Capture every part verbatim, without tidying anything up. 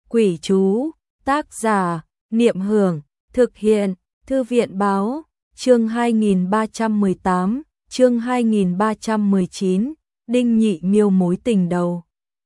Quỷ chú, tác giả, Niệm Hưởng, thực hiện, Thư viện báo, chương hai nghìn ba trăm mười tám, chương hai nghìn ba trăm mười chín, Đinh Nhị Miêu mối tình đầu.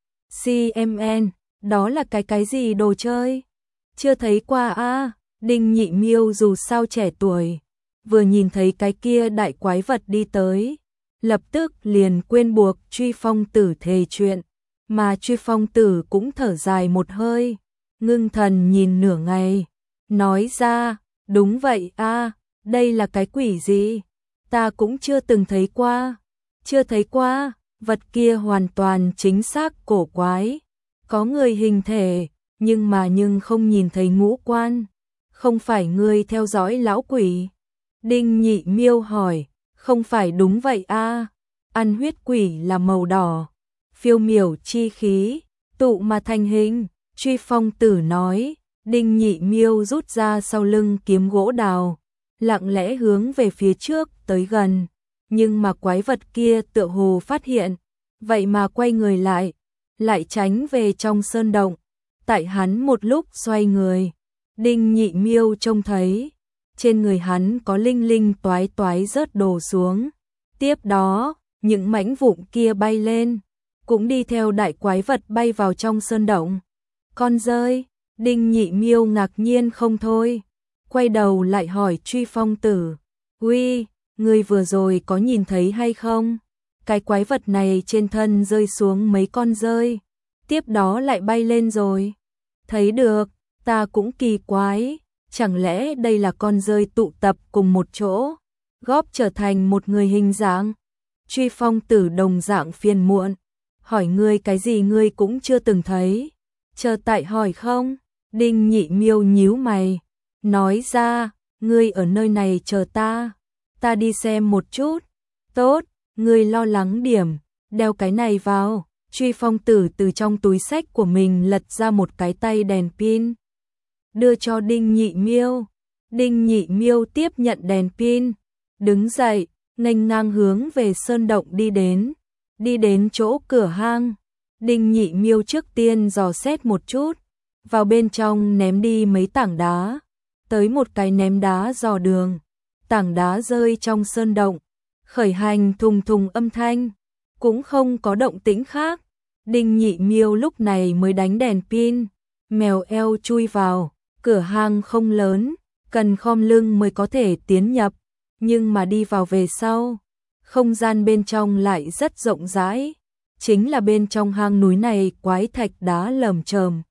xê em en, đó là cái cái gì đồ chơi? Chưa thấy qua a à? Đinh Nhị Miêu dù sao trẻ tuổi, vừa nhìn thấy cái kia đại quái vật đi tới, lập tức liền quên buộc Truy Phong Tử thề chuyện, mà Truy Phong Tử cũng thở dài một hơi, ngưng thần nhìn nửa ngày, nói ra, đúng vậy a, à, đây là cái quỷ gì? Ta cũng chưa từng thấy qua, chưa thấy qua, vật kia hoàn toàn chính xác cổ quái, có người hình thể, nhưng mà nhưng không nhìn thấy ngũ quan, không phải ngươi theo dõi lão quỷ? Đinh Nhị Miêu hỏi, không phải đúng vậy a, à? Ăn huyết quỷ là màu đỏ, phiêu miểu chi khí, tụ mà thành hình. Truy Phong Tử nói, Đinh Nhị Miêu rút ra sau lưng kiếm gỗ đào, lặng lẽ hướng về phía trước tới gần, nhưng mà quái vật kia tựa hồ phát hiện, vậy mà quay người lại, lại tránh về trong sơn động. Tại hắn một lúc xoay người, Đinh Nhị Miêu trông thấy, trên người hắn có linh linh toái toái rớt đổ xuống, tiếp đó, những mảnh vụn kia bay lên, cũng đi theo đại quái vật bay vào trong sơn động. Con rơi, Đinh Nhị Miêu ngạc nhiên không thôi, quay đầu lại hỏi Truy Phong Tử, uy, ngươi vừa rồi có nhìn thấy hay không? Cái quái vật này trên thân rơi xuống mấy con rơi, tiếp đó lại bay lên rồi. Thấy được, ta cũng kỳ quái, chẳng lẽ đây là con rơi tụ tập cùng một chỗ, góp trở thành một người hình dạng? Truy Phong Tử đồng dạng phiền muộn, hỏi ngươi cái gì ngươi cũng chưa từng thấy, chờ tại hỏi không? Đinh Nhị Miêu nhíu mày, nói ra, ngươi ở nơi này chờ ta, ta đi xem một chút. Tốt, ngươi lo lắng điểm, đeo cái này vào. Truy Phong Tử từ trong túi xách của mình lật ra một cái tay đèn pin, đưa cho Đinh Nhị Miêu. Đinh Nhị Miêu tiếp nhận đèn pin, đứng dậy, nghênh ngang hướng về sơn động đi đến. Đi đến chỗ cửa hang, Đinh Nhị Miêu trước tiên dò xét một chút, vào bên trong ném đi mấy tảng đá, tới một cái ném đá dò đường, tảng đá rơi trong sơn động, khởi hành thùng thùng âm thanh, cũng không có động tĩnh khác. Đinh Nhị Miêu lúc này mới đánh đèn pin, mèo eo chui vào, cửa hang không lớn, cần khom lưng mới có thể tiến nhập, nhưng mà đi vào về sau, không gian bên trong lại rất rộng rãi, chính là bên trong hang núi này quái thạch đá lởm chởm,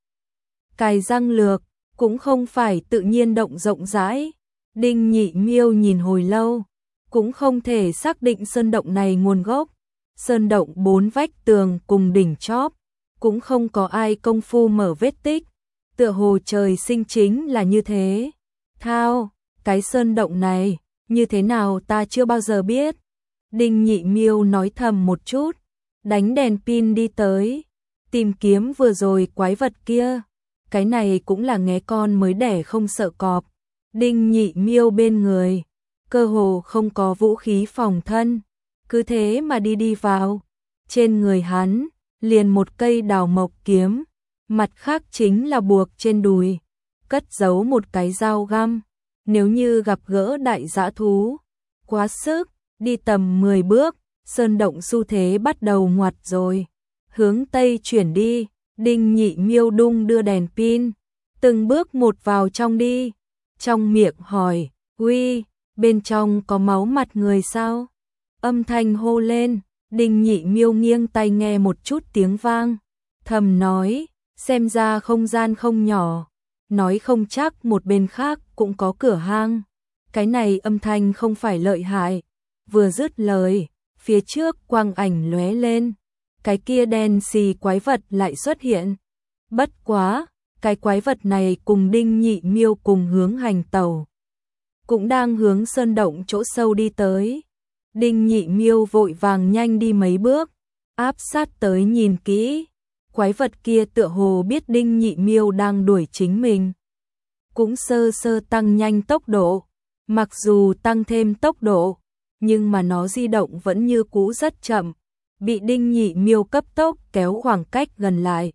cài răng lược, cũng không phải tự nhiên động rộng rãi. Đinh Nhị Miêu nhìn hồi lâu, cũng không thể xác định sơn động này nguồn gốc. Sơn động bốn vách tường cùng đỉnh chóp, cũng không có ai công phu mở vết tích, tựa hồ trời sinh chính là như thế. Thao, cái sơn động này, như thế nào ta chưa bao giờ biết. Đinh Nhị Miêu nói thầm một chút, đánh đèn pin đi tới, tìm kiếm vừa rồi quái vật kia. Cái này cũng là nghé con mới đẻ không sợ cọp. Đinh Nhị Miêu bên người, cơ hồ không có vũ khí phòng thân, cứ thế mà đi đi vào. Trên người hắn, liền một cây đào mộc kiếm, mặt khác chính là buộc trên đùi, cất giấu một cái dao găm. Nếu như gặp gỡ đại dã thú, quá sức, đi tầm mười bước, sơn động xu thế bắt đầu ngoặt rồi. Hướng tây chuyển đi, Đinh Nhị Miêu đung đưa đèn pin, từng bước một vào trong đi, trong miệng hỏi, uy, bên trong có máu mặt người sao? Âm thanh hô lên, Đinh Nhị Miêu nghiêng tai nghe một chút tiếng vang, thầm nói, xem ra không gian không nhỏ, nói không chắc một bên khác cũng có cửa hang. Cái này âm thanh không phải lợi hại. Vừa dứt lời, phía trước quang ảnh lóe lên, cái kia đen xì quái vật lại xuất hiện. Bất quá, cái quái vật này cùng Đinh Nhị Miêu cùng hướng hành tẩu, cũng đang hướng sơn động chỗ sâu đi tới. Đinh Nhị Miêu vội vàng nhanh đi mấy bước, áp sát tới nhìn kỹ, quái vật kia tựa hồ biết Đinh Nhị Miêu đang đuổi chính mình, cũng sơ sơ tăng nhanh tốc độ. Mặc dù tăng thêm tốc độ, nhưng mà nó di động vẫn như cũ rất chậm, bị Đinh Nhị Miêu cấp tốc kéo khoảng cách gần lại.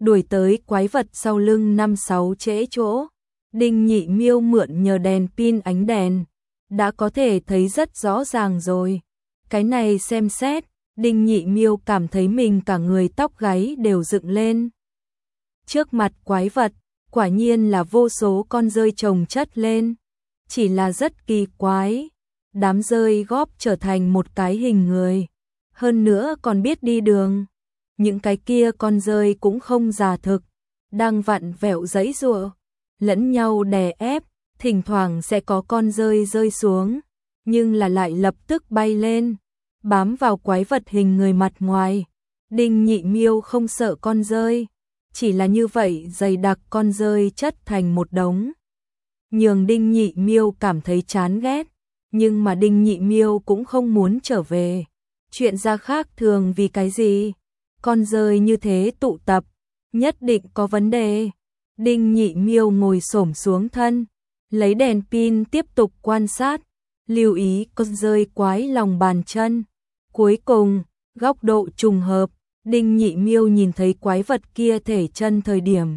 đuổi tới quái vật sau lưng năm sáu trễ chỗ. Đinh Nhị Miêu mượn nhờ đèn pin ánh đèn, đã có thể thấy rất rõ ràng rồi. Cái này xem xét, Đinh Nhị Miêu cảm thấy mình cả người tóc gáy đều dựng lên. Trước mặt quái vật, quả nhiên là vô số con dơi chồng chất lên. Chỉ là rất kỳ quái, đám dơi góp trở thành một cái hình người. Hơn nữa còn biết đi đường. Những cái kia con dơi cũng không già thực, đang vặn vẹo giãy giụa, lẫn nhau đè ép, thỉnh thoảng sẽ có con dơi rơi xuống, nhưng là lại lập tức bay lên, bám vào quái vật hình người mặt ngoài. Đinh Nhị Miêu không sợ con dơi, chỉ là như vậy dày đặc con dơi chất thành một đống. Nhường Đinh Nhị Miêu cảm thấy chán ghét, nhưng mà Đinh Nhị Miêu cũng không muốn trở về. Chuyện ra khác thường vì cái gì? Con dơi như thế tụ tập, nhất định có vấn đề. Đinh Nhị Miêu ngồi xổm xuống thân, lấy đèn pin tiếp tục quan sát, lưu ý con dơi quái lòng bàn chân. Cuối cùng, góc độ trùng hợp, Đinh Nhị Miêu nhìn thấy quái vật kia thể chân thời điểm.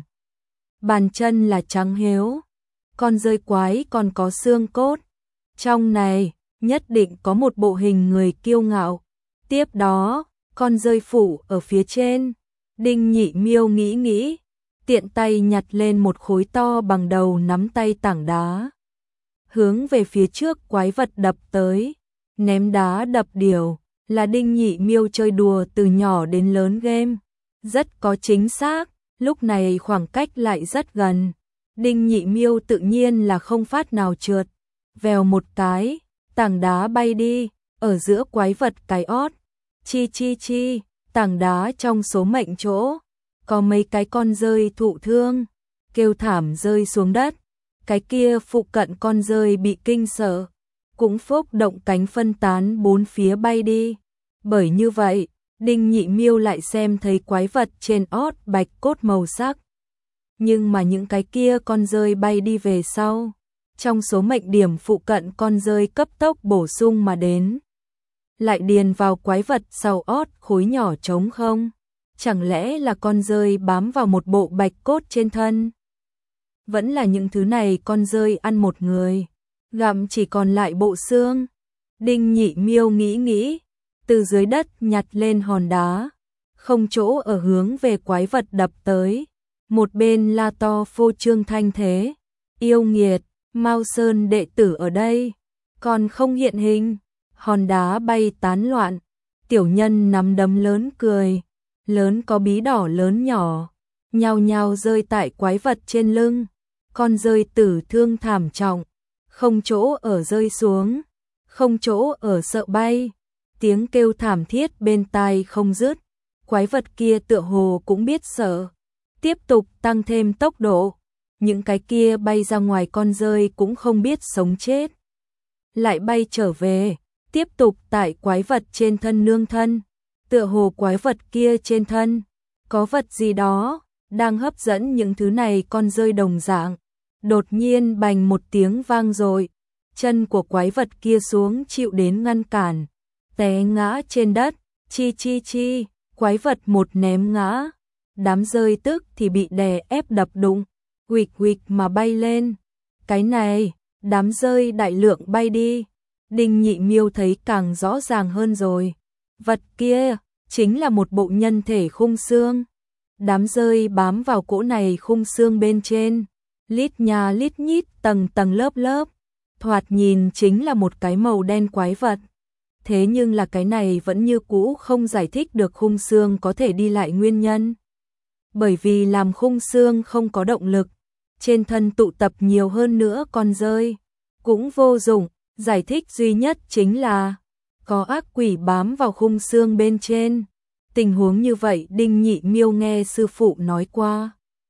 Bàn chân là trắng héo, con dơi quái còn có xương cốt. Trong này, nhất định có một bộ hình người kiêu ngạo. Tiếp đó, con dơi phủ ở phía trên. Đinh Nhị Miêu nghĩ nghĩ, tiện tay nhặt lên một khối to bằng đầu nắm tay tảng đá. Hướng về phía trước quái vật đập tới, ném đá đập điều, là Đinh Nhị Miêu chơi đùa từ nhỏ đến lớn game. Rất có chính xác, lúc này khoảng cách lại rất gần. Đinh Nhị Miêu tự nhiên là không phát nào trượt. Vèo một cái, tảng đá bay đi, ở giữa quái vật cái ót. Chi chi chi, tảng đá trong số mệnh chỗ, có mấy cái con dơi thụ thương, kêu thảm rơi xuống đất. Cái kia phụ cận con dơi bị kinh sợ, cũng phốc động cánh phân tán bốn phía bay đi. Bởi như vậy, Đinh Nhị Miêu lại xem thấy quái vật trên ót bạch cốt màu sắc. Nhưng mà những cái kia con dơi bay đi về sau, trong số mệnh điểm phụ cận con dơi cấp tốc bổ sung mà đến. Lại điền vào quái vật sau ót khối nhỏ trống không. Chẳng lẽ là con dơi bám vào một bộ bạch cốt trên thân? Vẫn là những thứ này con dơi ăn một người, gặm chỉ còn lại bộ xương. Đinh Nhị Miêu nghĩ nghĩ, từ dưới đất nhặt lên hòn đá, không chỗ ở hướng về quái vật đập tới. Một bên la to phô trương thanh thế, yêu nghiệt, Mao Sơn đệ tử ở đây, còn không hiện hình. Hòn đá bay tán loạn, tiểu nhân nắm đấm lớn cười, lớn có bí đỏ lớn nhỏ, nhao nhao rơi tại quái vật trên lưng. Con dơi tử thương thảm trọng, không chỗ ở rơi xuống, không chỗ ở sợ bay, tiếng kêu thảm thiết bên tai không dứt. Quái vật kia tựa hồ cũng biết sợ, tiếp tục tăng thêm tốc độ. Những cái kia bay ra ngoài con dơi cũng không biết sống chết, lại bay trở về, tiếp tục tại quái vật trên thân nương thân. Tựa hồ quái vật kia trên thân có vật gì đó đang hấp dẫn những thứ này con dơi đồng dạng. Đột nhiên bành một tiếng vang rồi, chân của quái vật kia xuống chịu đến ngăn cản, té ngã trên đất. Chi chi chi, quái vật một ném ngã, đám dơi tức thì bị đè ép đập đụng, huỵch huỵch mà bay lên. Cái này, đám dơi đại lượng bay đi. Đinh Nhị Miêu thấy càng rõ ràng hơn rồi. Vật kia chính là một bộ nhân thể khung xương. Đám dơi bám vào cỗ này khung xương bên trên, lít nha lít nhít tầng tầng lớp lớp, thoạt nhìn chính là một cái màu đen quái vật. Thế nhưng là cái này vẫn như cũ không giải thích được khung xương có thể đi lại nguyên nhân. Bởi vì làm khung xương không có động lực, trên thân tụ tập nhiều hơn nữa con dơi, cũng vô dụng. Giải thích duy nhất chính là có ác quỷ bám vào khung xương bên trên. Tình huống như vậy Đinh Nhị Miêu nghe sư phụ nói qua.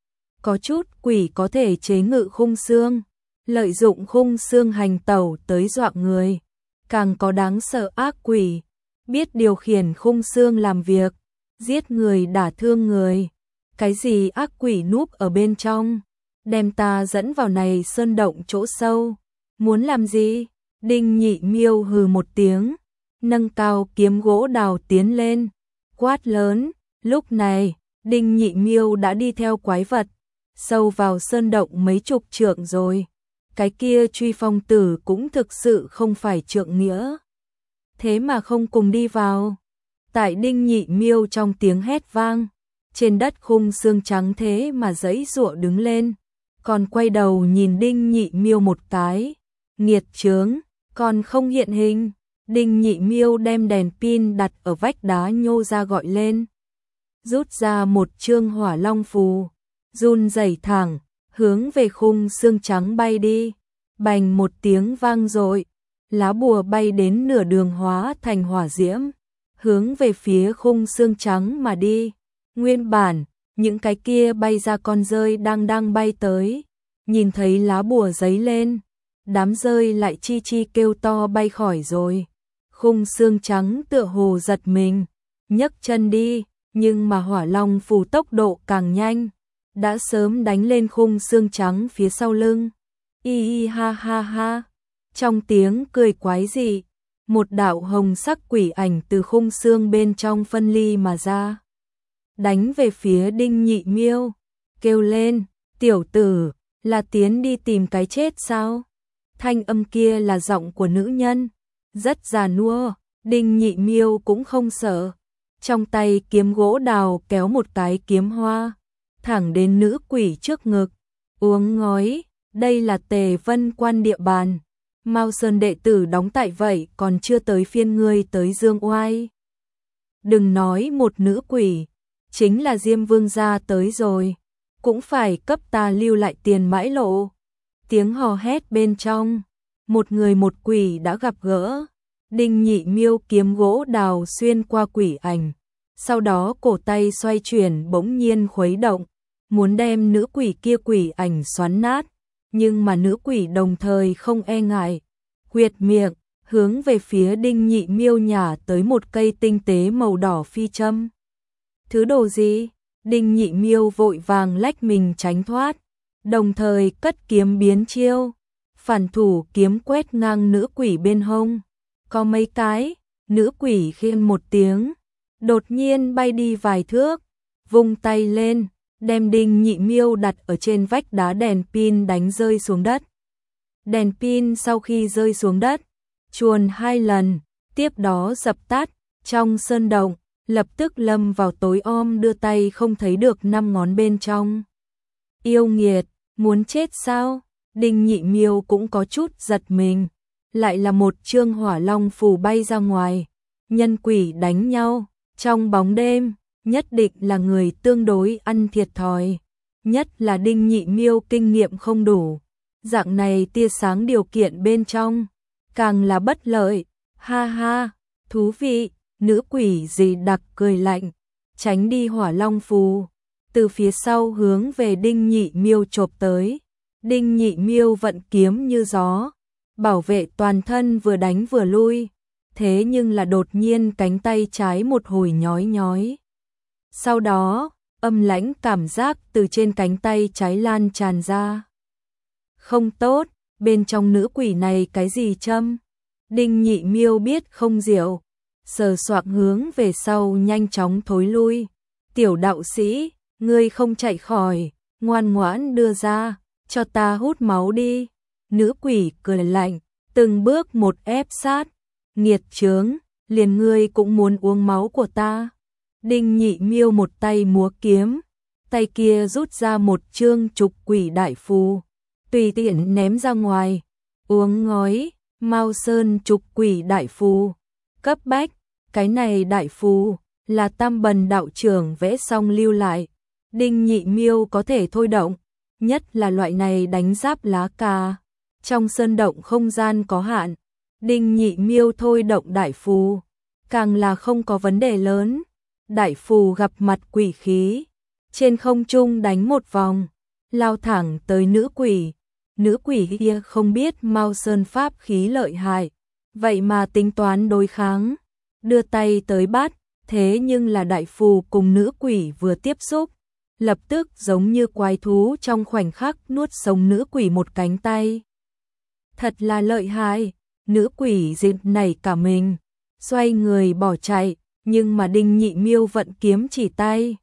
Có chút quỷ có thể chế ngự khung xương, lợi dụng khung xương hành tẩu tới dọa người. Càng có đáng sợ ác quỷ, biết điều khiển khung xương làm việc, giết người đả thương người. Cái gì ác quỷ núp ở bên trong, đem ta dẫn vào này sơn động chỗ sâu. Muốn làm gì? Đinh Nhị Miêu hừ một tiếng, nâng cao kiếm gỗ đào tiến lên, quát lớn. Lúc này, Đinh Nhị Miêu đã đi theo quái vật, sâu vào sơn động mấy chục trượng rồi. Cái kia Truy Phong Tử cũng thực sự không phải trượng nghĩa. Thế mà không cùng đi vào. Tại Đinh Nhị Miêu trong tiếng hét vang, trên đất khung xương trắng thế mà giãy giụa đứng lên, còn quay đầu nhìn Đinh Nhị Miêu một cái. Nghiệt chướng, còn không hiện hình. Đinh Nhị Miêu đem đèn pin đặt ở vách đá nhô ra gọi lên. Rút ra một chương hỏa long phù, run rẩy thẳng, hướng về khung xương trắng bay đi. Bành một tiếng vang dội, lá bùa bay đến nửa đường hóa thành hỏa diễm, hướng về phía khung xương trắng mà đi. Nguyên bản, những cái kia bay ra con dơi đang đang bay tới, nhìn thấy lá bùa giấy lên, đám dơi lại chi chi kêu to bay khỏi rồi. Khung xương trắng tựa hồ giật mình, nhấc chân đi, nhưng mà hỏa long phù tốc độ càng nhanh, đã sớm đánh lên khung xương trắng phía sau lưng. Y y ha ha ha, trong tiếng cười quái dị, một đạo hồng sắc quỷ ảnh từ khung xương bên trong phân ly mà ra, đánh về phía Đinh Nhị Miêu, kêu lên, tiểu tử, là tiến đi tìm cái chết sao? Thanh âm kia là giọng của nữ nhân, rất già nua. Đinh Nhị Miêu cũng không sợ, trong tay kiếm gỗ đào kéo một cái kiếm hoa, thẳng đến nữ quỷ trước ngực, uống ngói, đây là Tề Vân Quan địa bàn. Mao Sơn đệ tử đóng tại vậy còn chưa tới phiên ngươi tới dương oai. Đừng nói một nữ quỷ, chính là Diêm Vương gia tới rồi, cũng phải cấp ta lưu lại tiền mãi lộ. Tiếng hò hét bên trong, một người một quỷ đã gặp gỡ. Đinh Nhị Miêu kiếm gỗ đào xuyên qua quỷ ảnh, sau đó cổ tay xoay chuyển bỗng nhiên khuấy động, muốn đem nữ quỷ kia quỷ ảnh xoắn nát, nhưng mà nữ quỷ đồng thời không e ngại, huyệt miệng, hướng về phía Đinh Nhị Miêu nhả tới một cây tinh tế màu đỏ phi châm. Thứ đồ gì? Đinh Nhị Miêu vội vàng lách mình tránh thoát, đồng thời cất kiếm biến chiêu, phản thủ kiếm quét ngang nữ quỷ bên hông. Có mấy cái, nữ quỷ khiên một tiếng, đột nhiên bay đi vài thước, vung tay lên, đem Đinh Nhị Miêu đặt ở trên vách đá, đèn pin đánh rơi xuống đất. Đèn pin sau khi rơi xuống đất, chuồn hai lần, tiếp đó dập tắt, trong sơn động, lập tức lâm vào tối om, đưa tay không thấy được năm ngón bên trong. Yêu nghiệt, muốn chết sao? Đinh Nhị Miêu cũng có chút giật mình. Lại là một chương hỏa long phù bay ra ngoài, nhân quỷ đánh nhau, trong bóng đêm, nhất định là người tương đối ăn thiệt thòi, nhất là Đinh Nhị Miêu kinh nghiệm không đủ, dạng này tia sáng điều kiện bên trong, càng là bất lợi. Ha ha, thú vị. Nữ quỷ gì đặc cười lạnh, tránh đi hỏa long phù, từ phía sau hướng về Đinh Nhị Miêu chộp tới. Đinh Nhị Miêu vận kiếm như gió, bảo vệ toàn thân, vừa đánh vừa lui, thế nhưng là đột nhiên cánh tay trái một hồi nhói nhói. Sau đó, âm lãnh cảm giác từ trên cánh tay trái lan tràn ra. Không tốt, bên trong nữ quỷ này cái gì châm? Đinh Nhị Miêu biết không diệu, sờ soạng hướng về sau nhanh chóng thối lui. Tiểu đạo sĩ, ngươi không chạy khỏi, ngoan ngoãn đưa ra, cho ta hút máu đi. Nữ quỷ cười lạnh, từng bước một ép sát. Nghiệt chướng, liền ngươi cũng muốn uống máu của ta. Đinh Nhị Miêu một tay múa kiếm, tay kia rút ra một chương trục quỷ đại phù, tùy tiện ném ra ngoài. Uống ngói, Mao Sơn trục quỷ đại phù. Cấp bách, cái này đại phù là Tam Bần đạo trưởng vẽ xong lưu lại. Đinh Nhị Miêu có thể thôi động, nhất là loại này đánh giáp lá cà. Trong sơn động không gian có hạn, Đinh Nhị Miêu thôi động đại phù, càng là không có vấn đề lớn. Đại phù gặp mặt quỷ khí, trên không trung đánh một vòng, lao thẳng tới nữ quỷ. Nữ quỷ kia không biết Mao Sơn pháp khí lợi hại, vậy mà tính toán đối kháng, đưa tay tới bắt, thế nhưng là đại phù cùng nữ quỷ vừa tiếp xúc, lập tức giống như quái thú trong khoảnh khắc nuốt sống nữ quỷ một cánh tay. Thật là lợi hại, nữ quỷ giật nảy cả mình, xoay người bỏ chạy, nhưng mà Đinh Nhị Miêu vận kiếm chỉ tay,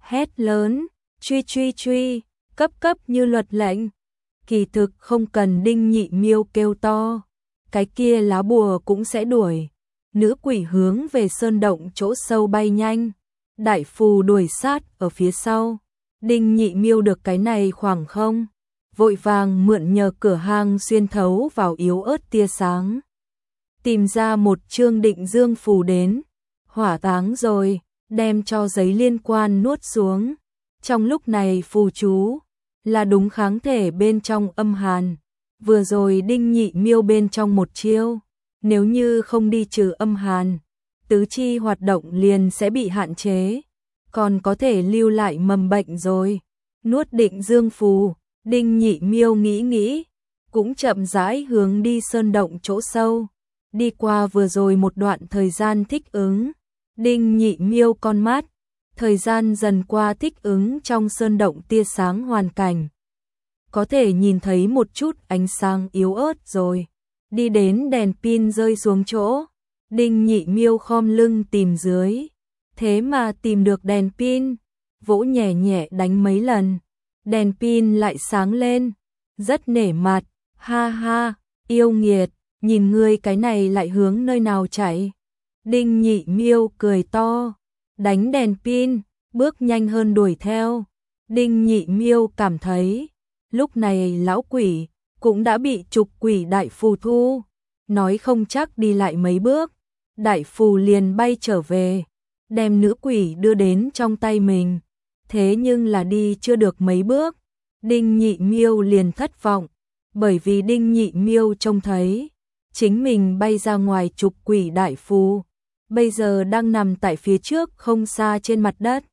hét lớn, truy truy truy, cấp cấp như luật lệnh. Kỳ thực không cần Đinh Nhị Miêu kêu to, cái kia lá bùa cũng sẽ đuổi. Nữ quỷ hướng về sơn động chỗ sâu bay nhanh, đại phù đuổi sát ở phía sau. Đinh Nhị Miêu được cái này khoảng không, vội vàng mượn nhờ cửa hang xuyên thấu vào yếu ớt tia sáng, tìm ra một chương định dương phù đến, hỏa táng rồi, đem cho giấy liên quan nuốt xuống. Trong lúc này phù chú là đúng kháng thể bên trong âm hàn, vừa rồi Đinh Nhị Miêu bên trong một chiêu, nếu như không đi trừ âm hàn, tứ chi hoạt động liền sẽ bị hạn chế, còn có thể lưu lại mầm bệnh rồi. Nuốt định dương phù, Đinh Nhị Miêu nghĩ nghĩ, cũng chậm rãi hướng đi sơn động chỗ sâu. Đi qua vừa rồi một đoạn thời gian thích ứng, Đinh Nhị Miêu con mắt, thời gian dần qua thích ứng trong sơn động tia sáng hoàn cảnh. Có thể nhìn thấy một chút ánh sáng yếu ớt rồi. Đi đến đèn pin rơi xuống chỗ, Đinh Nhị Miêu khom lưng tìm dưới. Thế mà tìm được đèn pin, vỗ nhẹ nhẹ đánh mấy lần, đèn pin lại sáng lên, rất nể mặt, ha ha, yêu nghiệt, nhìn ngươi cái này lại hướng nơi nào chạy. Đinh Nhị Miêu cười to, đánh đèn pin, bước nhanh hơn đuổi theo. Đinh Nhị Miêu cảm thấy, lúc này lão quỷ cũng đã bị trục quỷ đại phù thu, nói không chắc đi lại mấy bước, đại phù liền bay trở về, đem nữ quỷ đưa đến trong tay mình. Thế nhưng là đi chưa được mấy bước, Đinh Nhị Miêu liền thất vọng, bởi vì Đinh Nhị Miêu trông thấy chính mình bay ra ngoài trục quỷ đại phù, bây giờ đang nằm tại phía trước không xa trên mặt đất.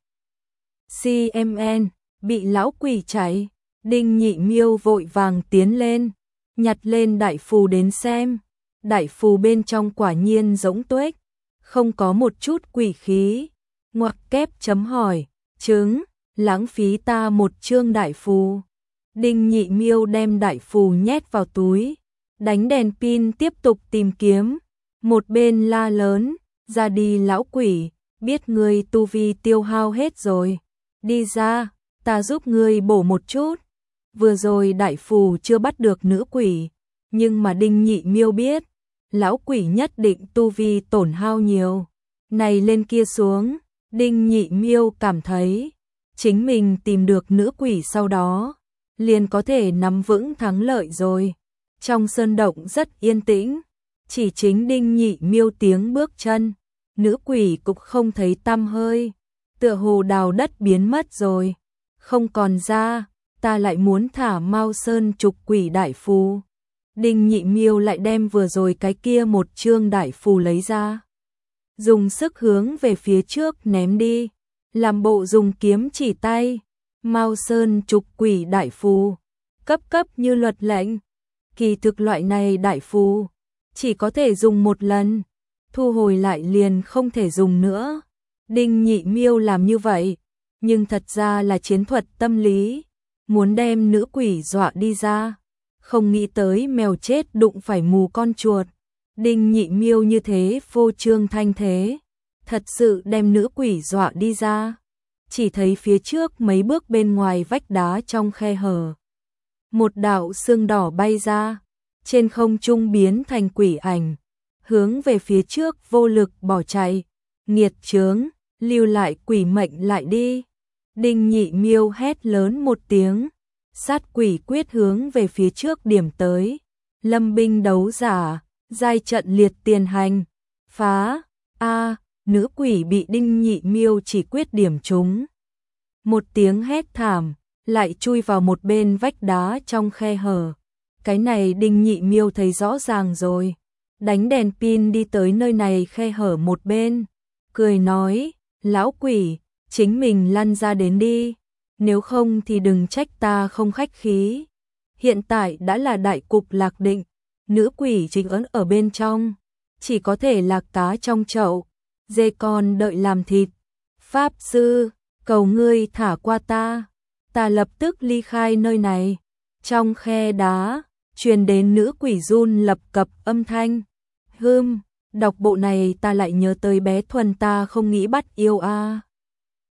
xê em en, bị lão quỷ chạy, Đinh Nhị Miêu vội vàng tiến lên, nhặt lên đại phù đến xem, đại phù bên trong quả nhiên giống tuếch, không có một chút quỷ khí, ngoặc kép chấm hỏi, chứng, lãng phí ta một chương đại phù. Đinh Nhị Miêu đem đại phù nhét vào túi, đánh đèn pin tiếp tục tìm kiếm, một bên la lớn, ra đi lão quỷ, biết ngươi tu vi tiêu hao hết rồi, đi ra, ta giúp ngươi bổ một chút. Vừa rồi đại phù chưa bắt được nữ quỷ, nhưng mà Đinh Nhị Miêu biết, lão quỷ nhất định tu vi tổn hao nhiều. Này lên kia xuống, Đinh Nhị Miêu cảm thấy, chính mình tìm được nữ quỷ sau đó, liền có thể nắm vững thắng lợi rồi. Trong sơn động rất yên tĩnh, chỉ chính Đinh Nhị Miêu tiếng bước chân, nữ quỷ cũng không thấy tăm hơi, tựa hồ đào đất biến mất rồi, không còn ra, ta lại muốn thả Mao Sơn trục quỷ đại phù. Đinh Nhị Miêu lại đem vừa rồi cái kia một chương đại phù lấy ra, dùng sức hướng về phía trước ném đi, làm bộ dùng kiếm chỉ tay. Mao Sơn trục quỷ đại phù, cấp cấp như luật lệnh. Kỳ thực loại này đại phù chỉ có thể dùng một lần, thu hồi lại liền không thể dùng nữa. Đinh Nhị Miêu làm như vậy, nhưng thật ra là chiến thuật tâm lý, muốn đem nữ quỷ dọa đi ra, không nghĩ tới mèo chết đụng phải mù con chuột. Đinh Nhị Miêu như thế phô trương thanh thế, thật sự đem nữ quỷ dọa đi ra. Chỉ thấy phía trước mấy bước bên ngoài vách đá trong khe hở, một đạo xương đỏ bay ra, trên không trung biến thành quỷ ảnh, hướng về phía trước vô lực bỏ chạy. Nghiệt chướng, lưu lại quỷ mệnh lại đi. Đinh Nhị Miêu hét lớn một tiếng, sát quỷ quyết hướng về phía trước điểm tới. Lâm binh đấu giả, giai trận liệt tiền hành, phá, a, nữ quỷ bị Đinh Nhị Miêu chỉ quyết điểm trúng. Một tiếng hét thảm, lại chui vào một bên vách đá trong khe hở. Cái này Đinh Nhị Miêu thấy rõ ràng rồi, đánh đèn pin đi tới nơi này khe hở một bên, cười nói, lão quỷ, chính mình lăn ra đến đi, nếu không thì đừng trách ta không khách khí. Hiện tại đã là đại cục lạc định, nữ quỷ chính ấn ở bên trong, chỉ có thể là cá trong chậu, dê con đợi làm thịt. Pháp sư, cầu ngươi thả qua ta, ta lập tức ly khai nơi này. Trong khe đá, truyền đến nữ quỷ run lập cập âm thanh. Hừm, đọc bộ này ta lại nhớ tới bé Thuần ta không nghĩ bắt yêu a. À.